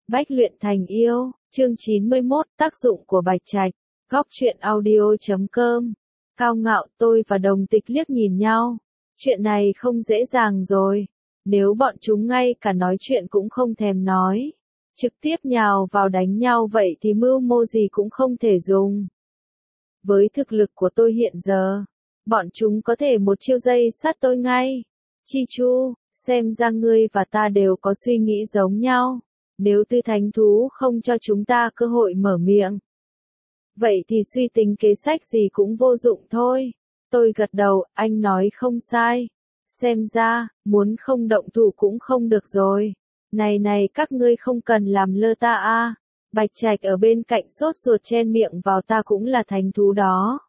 Bách luyện thành yêu, chương 91, tác dụng của bạch trạch, góc truyện audio.com. Cao Ngạo, tôi và Đồng Tịch liếc nhìn nhau. Chuyện này không dễ dàng rồi. Nếu bọn chúng ngay cả nói chuyện cũng không thèm nói, trực tiếp nhào vào đánh nhau vậy thì mưu mô gì cũng không thể dùng. Với thực lực của tôi hiện giờ, bọn chúng có thể một chiêu dây sát tôi ngay. Chi Chu, xem ra ngươi và ta đều có suy nghĩ giống nhau. Nếu Tư Thánh Thú không cho chúng ta cơ hội mở miệng, vậy thì suy tính kế sách gì cũng vô dụng thôi. Tôi gật đầu, anh nói không sai. Xem ra, muốn không động thủ cũng không được rồi. Này các ngươi không cần làm lơ ta a. Bạch Trạch ở bên cạnh sốt ruột chen miệng vào, ta cũng là thánh thú đó.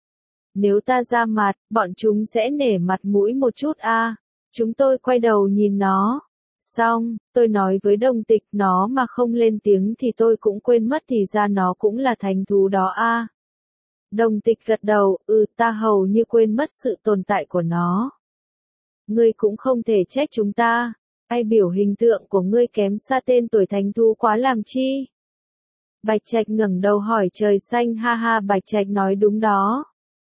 Nếu ta ra mặt, bọn chúng sẽ nể mặt mũi một chút a. Chúng tôi quay đầu nhìn nó. Xong, tôi nói với Đồng Tịch, nó mà không lên tiếng thì tôi cũng quên mất thì ra nó cũng là thánh thú đó a. Đồng Tịch gật đầu, ta hầu như quên mất sự tồn tại của nó. Ngươi cũng không thể trách chúng ta. Ai biểu hình tượng của ngươi kém xa tên tuổi thánh thú quá làm chi? Bạch Trạch ngẩng đầu hỏi trời xanh, ha ha. Bạch Trạch nói đúng đó.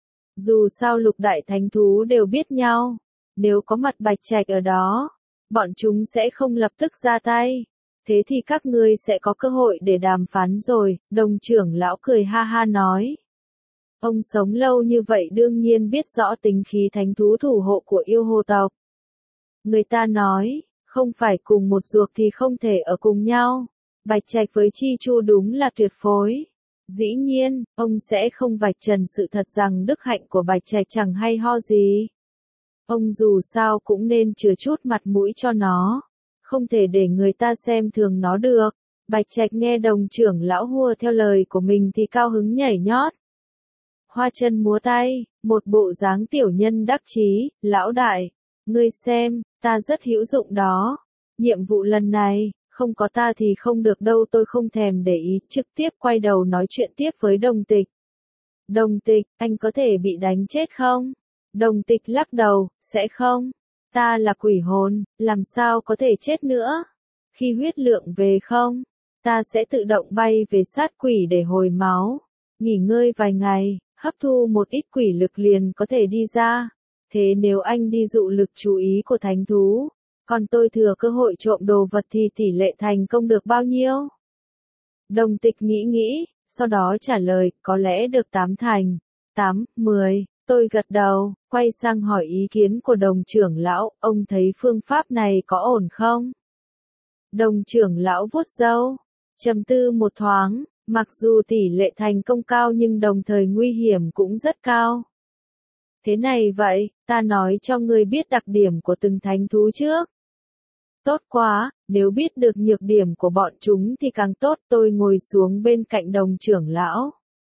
Dù sao lục đại thánh thú đều biết nhau. Nếu có mặt Bạch Trạch ở đó, bọn chúng sẽ không lập tức ra tay. Thế thì các ngươi sẽ có cơ hội để đàm phán rồi. Đồng trưởng lão cười ha ha nói. Ông sống lâu như vậy đương nhiên biết rõ tính khí thánh thú thủ hộ của yêu hồ tộc. Người ta nói, không phải cùng một ruột thì không thể ở cùng nhau. Bạch Trạch với Chi Chu đúng là tuyệt phối. Dĩ nhiên, ông sẽ không vạch trần sự thật rằng đức hạnh của Bạch Trạch chẳng hay ho gì. Ông dù sao cũng nên chừa chút mặt mũi cho nó. Không thể để người ta xem thường nó được. Bạch Trạch nghe đồng trưởng lão hùa theo lời của mình thì cao hứng nhảy nhót. Hoa chân múa tay, một bộ dáng tiểu nhân đắc chí, lão đại. Ngươi xem, ta rất hữu dụng đó. Nhiệm vụ lần này, không có ta thì không được đâu. Tôi không thèm để ý, trực tiếp quay đầu nói chuyện tiếp với Đồng Tịch. Đồng Tịch, anh có thể bị đánh chết không? Đồng Tịch lắc đầu, sẽ không. Ta là quỷ hồn, làm sao có thể chết nữa? Khi huyết lượng về không, ta sẽ tự động bay về sát quỷ để hồi máu. Nghỉ ngơi vài ngày, hấp thu một ít quỷ lực liền có thể đi ra. Thế nếu anh đi dụ lực chú ý của thánh thú, còn tôi thừa cơ hội trộm đồ vật thì tỷ lệ thành công được bao nhiêu? Đồng Tịch nghĩ, sau đó trả lời, có lẽ được 8 thành. 8, 10, tôi gật đầu, quay sang hỏi ý kiến của đồng trưởng lão, ông thấy phương pháp này có ổn không? Đồng trưởng lão vuốt râu, trầm tư một thoáng, mặc dù tỷ lệ thành công cao nhưng đồng thời nguy hiểm cũng rất cao. Thế này vậy, ta nói cho ngươi biết đặc điểm của từng thánh thú trước. Tốt quá, nếu biết được nhược điểm của bọn chúng thì càng tốt. Tôi ngồi xuống bên cạnh đồng trưởng lão.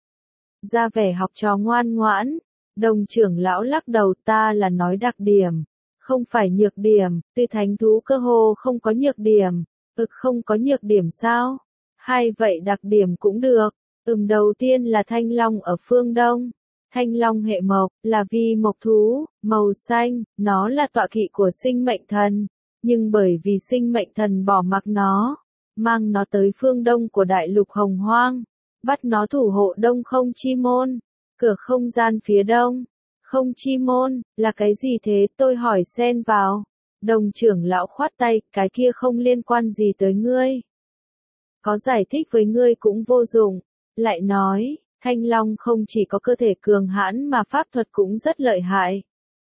Ra vẻ học trò ngoan ngoãn. Đồng trưởng lão lắc đầu, ta là nói đặc điểm, không phải nhược điểm. Tư thánh thú cơ hồ không có nhược điểm. Không có nhược điểm sao? Hay vậy đặc điểm cũng được. Đầu tiên là thanh long ở phương Đông. Thanh long hệ mộc, là vi mộc thú, màu xanh, nó là tọa kỵ của sinh mệnh thần. Nhưng bởi vì sinh mệnh thần bỏ mặc nó, mang nó tới phương Đông của đại lục Hồng Hoang, bắt nó thủ hộ Đông Không Chi Môn, cửa không gian phía Đông. Không Chi Môn, là cái gì thế? Tôi hỏi xen vào. Đồng trưởng lão khoát tay, cái kia không liên quan gì tới ngươi. Có giải thích với ngươi cũng vô dụng. Lại nói, Thanh Long không chỉ có cơ thể cường hãn mà pháp thuật cũng rất lợi hại.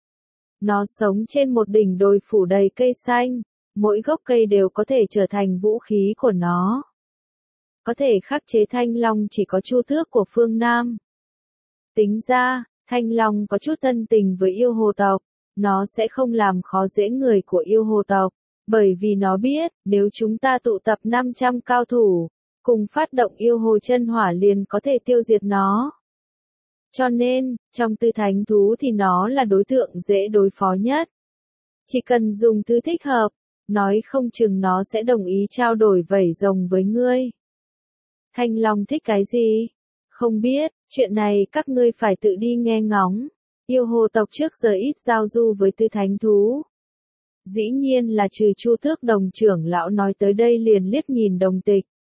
Nó sống trên một đỉnh đồi phủ đầy cây xanh, mỗi gốc cây đều có thể trở thành vũ khí của nó. Có thể khắc chế Thanh Long chỉ có Chu Tước của phương Nam. Tính ra, Thanh Long có chút thân tình với yêu hồ tộc, nó sẽ không làm khó dễ người của yêu hồ tộc, bởi vì nó biết, nếu chúng ta tụ tập 500 cao thủ, cùng phát động yêu hồ chân hỏa liền có thể tiêu diệt nó. Cho nên, trong tư thánh thú thì nó là đối tượng dễ đối phó nhất. Chỉ cần dùng thứ thích hợp, nói không chừng nó sẽ đồng ý trao đổi vảy rồng với ngươi. Thanh Long thích cái gì? Không biết, chuyện này các ngươi phải tự đi nghe ngóng. Yêu hồ tộc trước giờ ít giao du với tư thánh thú. Dĩ nhiên là trừ Chu Tước. Đồng trưởng lão nói tới đây liền liếc nhìn Đồng Tịch.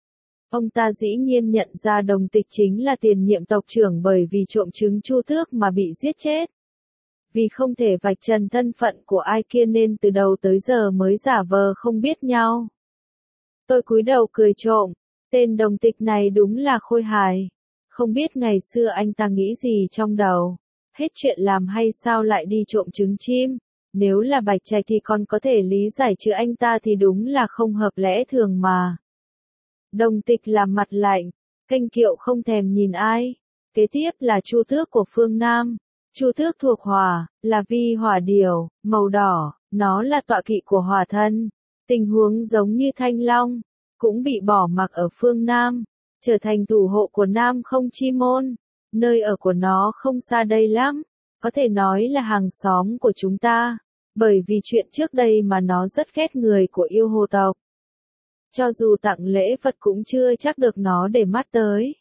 Ông ta dĩ nhiên nhận ra Đồng Tịch chính là tiền nhiệm tộc trưởng bởi vì trộm trứng Chu Tước mà bị giết chết. Vì không thể vạch trần thân phận của ai kia nên từ đầu tới giờ mới giả vờ không biết nhau. Tôi cúi đầu cười trộm, tên Đồng Tịch này đúng là khôi hài. Không biết ngày xưa anh ta nghĩ gì trong đầu, hết chuyện làm hay sao lại đi trộm trứng chim. Nếu là Bạch Trạch thì còn có thể lý giải chứ anh ta thì đúng là không hợp lẽ thường mà. Đồng Tịch làm mặt lạnh, kênh kiệu không thèm nhìn ai. Kế tiếp là Chu Tước của phương Nam. Chu Tước thuộc hỏa, là vi hỏa điểu, màu đỏ, nó là tọa kỵ của hỏa thân. Tình huống giống như Thanh Long, cũng bị bỏ mặc ở phương Nam, trở thành thủ hộ của Nam Không Chi Môn. Nơi ở của nó không xa đây lắm, có thể nói là hàng xóm của chúng ta, bởi vì chuyện trước đây mà nó rất ghét người của yêu hồ tộc. Cho dù tặng lễ vật cũng chưa chắc được nó để mắt tới.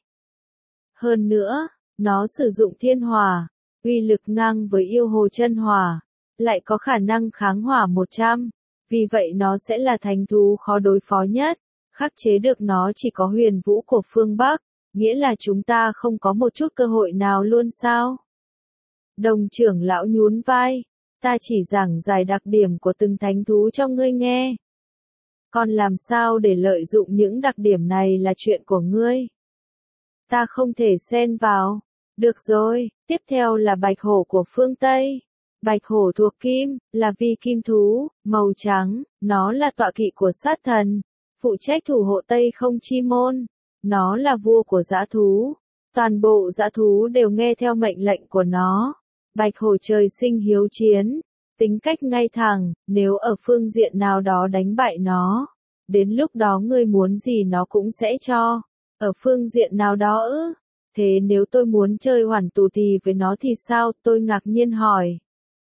Hơn nữa, nó sử dụng thiên hỏa, uy lực ngang với yêu hồ chân hỏa, lại có khả năng kháng hỏa 100, vì vậy nó sẽ là thánh thú khó đối phó nhất. Khắc chế được nó chỉ có Huyền Vũ của phương Bắc, nghĩa là chúng ta không có một chút cơ hội nào luôn sao? Đồng trưởng lão nhún vai, ta chỉ giảng giải đặc điểm của từng thánh thú cho ngươi nghe. Còn làm sao để lợi dụng những đặc điểm này là chuyện của ngươi. Ta không thể xen vào. Được rồi, tiếp theo là bạch hổ của phương Tây. Bạch hổ thuộc kim, là vi kim thú, màu trắng, nó là tọa kỵ của sát thần, phụ trách thủ hộ Tây Không Chi Môn. Nó là vua của dã thú. Toàn bộ dã thú đều nghe theo mệnh lệnh của nó. Bạch hổ trời sinh hiếu chiến, tính cách ngay thẳng, nếu ở phương diện nào đó đánh bại nó, đến lúc đó ngươi muốn gì nó cũng sẽ cho. Ở phương diện nào đó ư? Thế nếu tôi muốn chơi hoàn tù tì với nó thì sao? Tôi ngạc nhiên hỏi.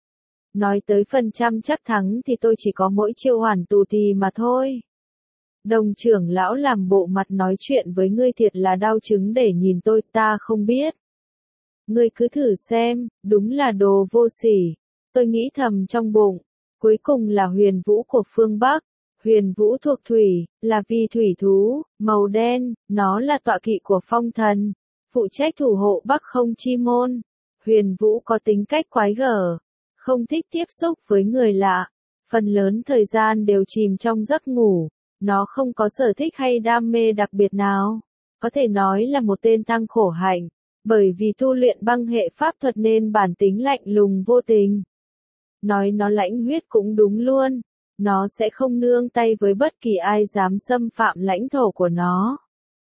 Nói tới phần trăm chắc thắng thì tôi chỉ có mỗi chiêu hoàn tù tì mà thôi. Đồng trưởng lão làm bộ mặt nói chuyện với ngươi thiệt là đau chứng để nhìn tôi, ta không biết. Ngươi cứ thử xem, đúng là đồ vô sỉ. Tôi nghĩ thầm trong bụng. Cuối cùng là Huyền Vũ của phương Bắc. Huyền Vũ thuộc thủy, là vi thủy thú, màu đen, nó là tọa kỵ của phong thần, phụ trách thủ hộ Bắc Không Chi Môn. Huyền Vũ có tính cách quái gở, không thích tiếp xúc với người lạ, phần lớn thời gian đều chìm trong giấc ngủ. Nó không có sở thích hay đam mê đặc biệt nào, có thể nói là một tên tăng khổ hạnh, bởi vì tu luyện băng hệ pháp thuật nên bản tính lạnh lùng vô tình. Nói nó lãnh huyết cũng đúng luôn, nó sẽ không nương tay với bất kỳ ai dám xâm phạm lãnh thổ của nó.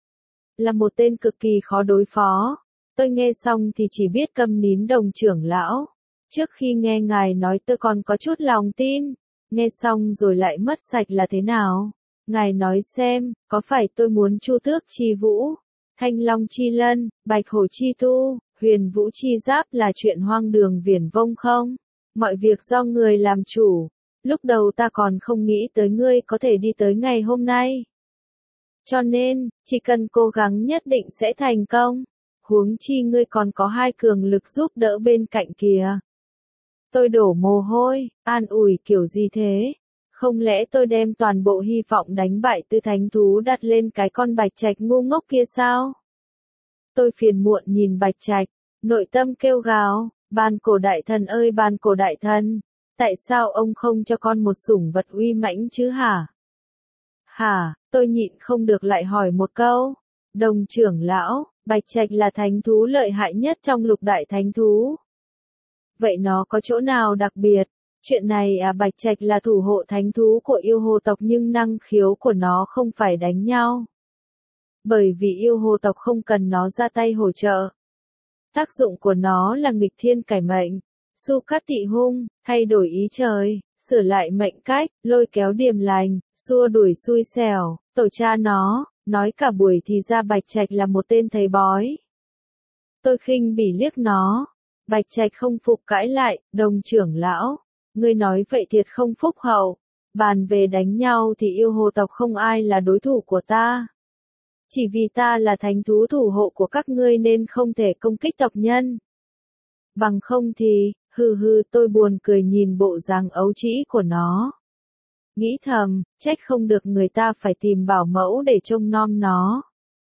Là một tên cực kỳ khó đối phó. Tôi nghe xong thì chỉ biết câm nín. Đồng trưởng lão, trước khi nghe ngài nói tôi còn có chút lòng tin, nghe xong rồi lại mất sạch là thế nào? Ngài nói xem, có phải tôi muốn Chu Tước chi vũ, Thanh Long chi lân, Bạch hổ chi tu, Huyền Vũ chi giáp là chuyện hoang đường viển vông không? Mọi việc do người làm chủ. Lúc đầu ta còn không nghĩ tới ngươi có thể đi tới ngày hôm nay. Cho nên, chỉ cần cố gắng nhất định sẽ thành công. Huống chi ngươi còn có hai cường lực giúp đỡ bên cạnh kìa. Tôi đổ mồ hôi, an ủi kiểu gì thế? Không lẽ tôi đem toàn bộ hy vọng đánh bại Tư Thánh Thú đặt lên cái con Bạch Trạch ngu ngốc kia sao? Tôi phiền muộn nhìn Bạch Trạch, nội tâm kêu gào, Bàn Cổ Đại Thần ơi Bàn Cổ Đại Thần, tại sao ông không cho con một sủng vật uy mãnh chứ hả? Hả, tôi nhịn không được lại hỏi một câu. Đồng trưởng lão, Bạch Trạch là thánh thú lợi hại nhất trong lục đại thánh thú. Vậy nó có chỗ nào đặc biệt? Chuyện này Bạch Trạch là thủ hộ thánh thú của yêu hồ tộc nhưng năng khiếu của nó không phải đánh nhau. Bởi vì yêu hồ tộc không cần nó ra tay hỗ trợ. Tác dụng của nó là nghịch thiên cải mệnh, su cắt tị hung, thay đổi ý trời, sửa lại mệnh cách, lôi kéo điềm lành, xua đuổi xui xẻo. Tổ cha nó, nói cả buổi thì ra Bạch Trạch là một tên thầy bói. Tôi khinh bỉ liếc nó. Bạch Trạch không phục cãi lại, đồng trưởng lão. Ngươi nói vậy thiệt không phúc hậu. Bàn về đánh nhau thì yêu hồ tộc không ai là đối thủ của ta. Chỉ vì ta là thánh thú thủ hộ của các ngươi nên không thể công kích tộc nhân. Bằng không thì, tôi buồn cười nhìn bộ dáng ấu trĩ của nó. Nghĩ thầm, trách không được người ta phải tìm bảo mẫu để trông nom nó.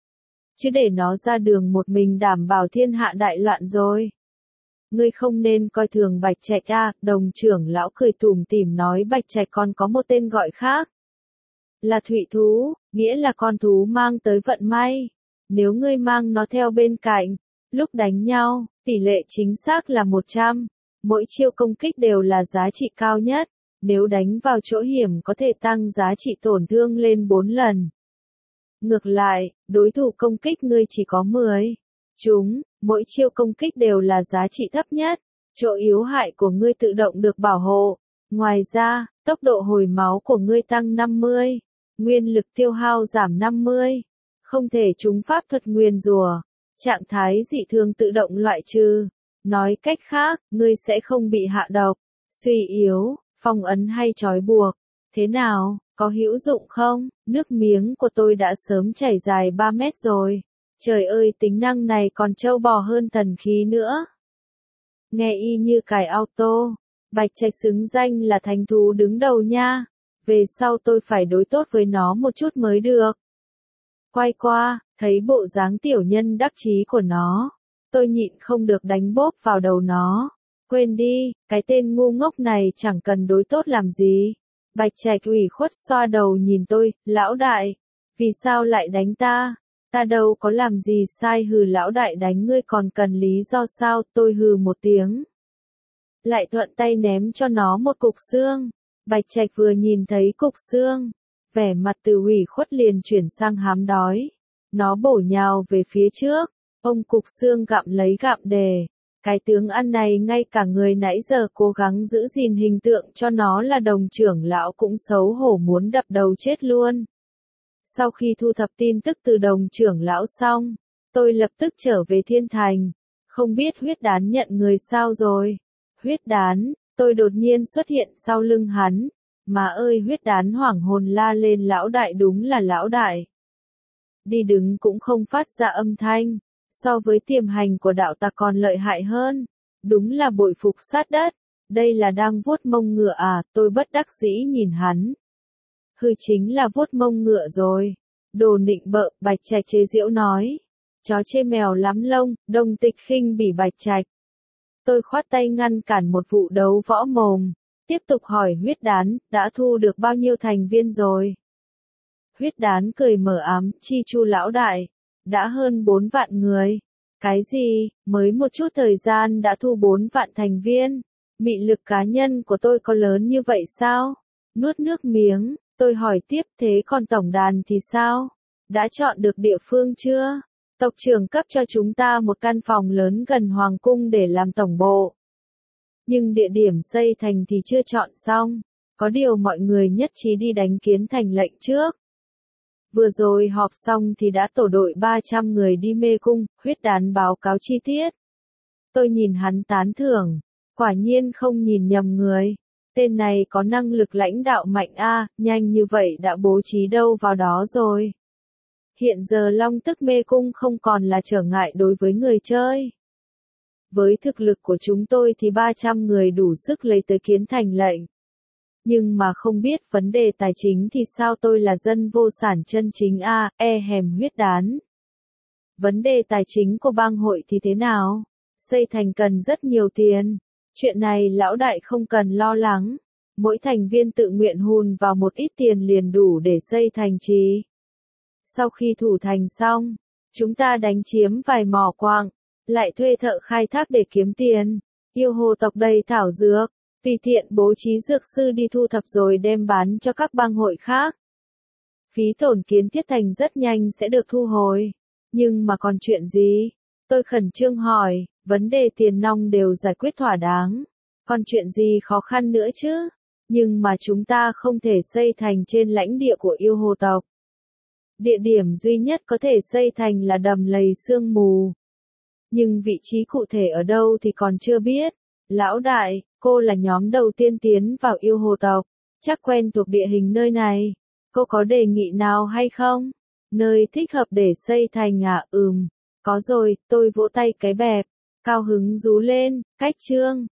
chứ để nó ra đường một mình đảm bảo thiên hạ đại loạn rồi. Ngươi không nên coi thường Bạch Trạch a, Đồng trưởng lão cười tủm tỉm nói Bạch Trạch còn có một tên gọi khác. Là thụy thú, nghĩa là con thú mang tới vận may. Nếu ngươi mang nó theo bên cạnh, lúc đánh nhau, tỷ lệ chính xác là 100. Mỗi chiêu công kích đều là giá trị cao nhất. Nếu đánh vào chỗ hiểm có thể tăng giá trị tổn thương lên 4 lần. Ngược lại, đối thủ công kích ngươi chỉ có 10. Mỗi chiêu công kích đều là giá trị thấp nhất. Chỗ yếu hại của ngươi tự động được bảo hộ. Ngoài ra, tốc độ hồi máu của ngươi tăng 50. Nguyên lực tiêu hao giảm 50. Không thể trúng pháp thuật nguyền rủa. Trạng thái dị thường tự động loại trừ. Nói cách khác, ngươi sẽ không bị hạ độc, suy yếu, phong ấn hay trói buộc. Thế nào, có hữu dụng không? Nước miếng của tôi đã sớm chảy dài 3 mét rồi. Trời ơi, tính năng này còn trâu bò hơn thần khí nữa. Nghe y như cài auto. Bạch Trạch xứng danh là thánh thú đứng đầu nha. Về sau tôi phải đối tốt với nó một chút mới được. Quay qua, thấy bộ dáng tiểu nhân đắc chí của nó. Tôi nhịn không được đánh bốp vào đầu nó. Quên đi, cái tên ngu ngốc này chẳng cần đối tốt làm gì. Bạch Trạch ủy khuất xoa đầu nhìn tôi, lão đại. Vì sao lại đánh ta? Ta đâu có làm gì sai. Hừ, lão đại đánh ngươi còn cần lý do sao? Tôi hừ một tiếng. Lại thuận tay ném cho nó một cục xương. Bạch Trạch vừa nhìn thấy cục xương, vẻ mặt từ ủy khuất liền chuyển sang hám đói. Nó bổ nhào về phía trước, ông cục xương gặm lấy gặm đề. Cái tướng ăn này ngay cả người nãy giờ cố gắng giữ gìn hình tượng cho nó là đồng trưởng lão cũng xấu hổ muốn đập đầu chết luôn. Sau khi thu thập tin tức từ đồng trưởng lão xong, tôi lập tức trở về thiên thành. Không biết huyết đán nhận người sao rồi? Huyết đán, tôi đột nhiên xuất hiện sau lưng hắn. Mà ơi, huyết đán hoảng hồn la lên, lão đại, đúng là lão đại. Đi đứng cũng không phát ra âm thanh. So với tiềm hành của đạo ta còn lợi hại hơn. Đúng là bội phục sát đất. Đây là đang vuốt mông ngựa à? Tôi bất đắc dĩ nhìn hắn. Hừ, chính là vuốt mông ngựa rồi. Đồ nịnh bợ, Bạch Trạch chế giễu nói. Chó chê mèo lắm lông, Đồng Tịch khinh bỉ Bạch Trạch. Tôi khoát tay ngăn cản một vụ đấu võ mồm. Tiếp tục hỏi huyết đán, đã thu được bao nhiêu thành viên rồi? Huyết đán cười mờ ám, chi chu lão đại. Đã hơn 4 vạn người. Cái gì, mới một chút thời gian đã thu 4 vạn thành viên? Mị lực cá nhân của tôi có lớn như vậy sao? Nuốt nước miếng, tôi hỏi tiếp, thế còn tổng đàn thì sao? Đã chọn được địa phương chưa? Tộc trưởng cấp cho chúng ta một căn phòng lớn gần Hoàng cung để làm tổng bộ. Nhưng địa điểm xây thành thì chưa chọn xong. Có điều mọi người nhất trí đi đánh Kiến Thành lệnh trước. Vừa rồi họp xong thì đã tổ đội 300 người đi mê cung, huyết đán báo cáo chi tiết. Tôi nhìn hắn tán thưởng. Quả nhiên không nhìn nhầm người. Tên này có năng lực lãnh đạo mạnh a, nhanh như vậy đã bố trí đâu vào đó rồi. Hiện giờ Long Tức mê cung không còn là trở ngại đối với người chơi. Với thực lực của chúng tôi thì 300 người đủ sức lấy tới Kiến Thành lệnh. Nhưng mà không biết vấn đề tài chính thì sao, tôi là dân vô sản chân chính a, hèm huyết đán. Vấn đề tài chính của bang hội thì thế nào? Xây thành cần rất nhiều tiền. Chuyện này lão đại không cần lo lắng. Mỗi thành viên tự nguyện hùn vào một ít tiền liền đủ để xây thành trì. Sau khi thủ thành xong, chúng ta đánh chiếm vài mỏ quặng, lại thuê thợ khai thác để kiếm tiền. Yêu hồ tộc đầy thảo dược, tùy tiện bố trí dược sư đi thu thập rồi đem bán cho các bang hội khác. Phí tổn kiến thiết thành rất nhanh sẽ được thu hồi. Nhưng mà còn chuyện gì? Tôi khẩn trương hỏi, vấn đề tiền nong đều giải quyết thỏa đáng. Còn chuyện gì khó khăn nữa chứ? Nhưng mà chúng ta không thể xây thành trên lãnh địa của yêu hồ tộc. Địa điểm duy nhất có thể xây thành là đầm lầy sương mù. Nhưng vị trí cụ thể ở đâu thì còn chưa biết. Lão đại, cô là nhóm đầu tiên tiến vào yêu hồ tộc, chắc quen thuộc địa hình nơi này. Cô có đề nghị nào hay không? Nơi thích hợp để xây thành à? Có rồi, tôi vỗ tay cái bẹp, cao hứng rú lên, cách chương.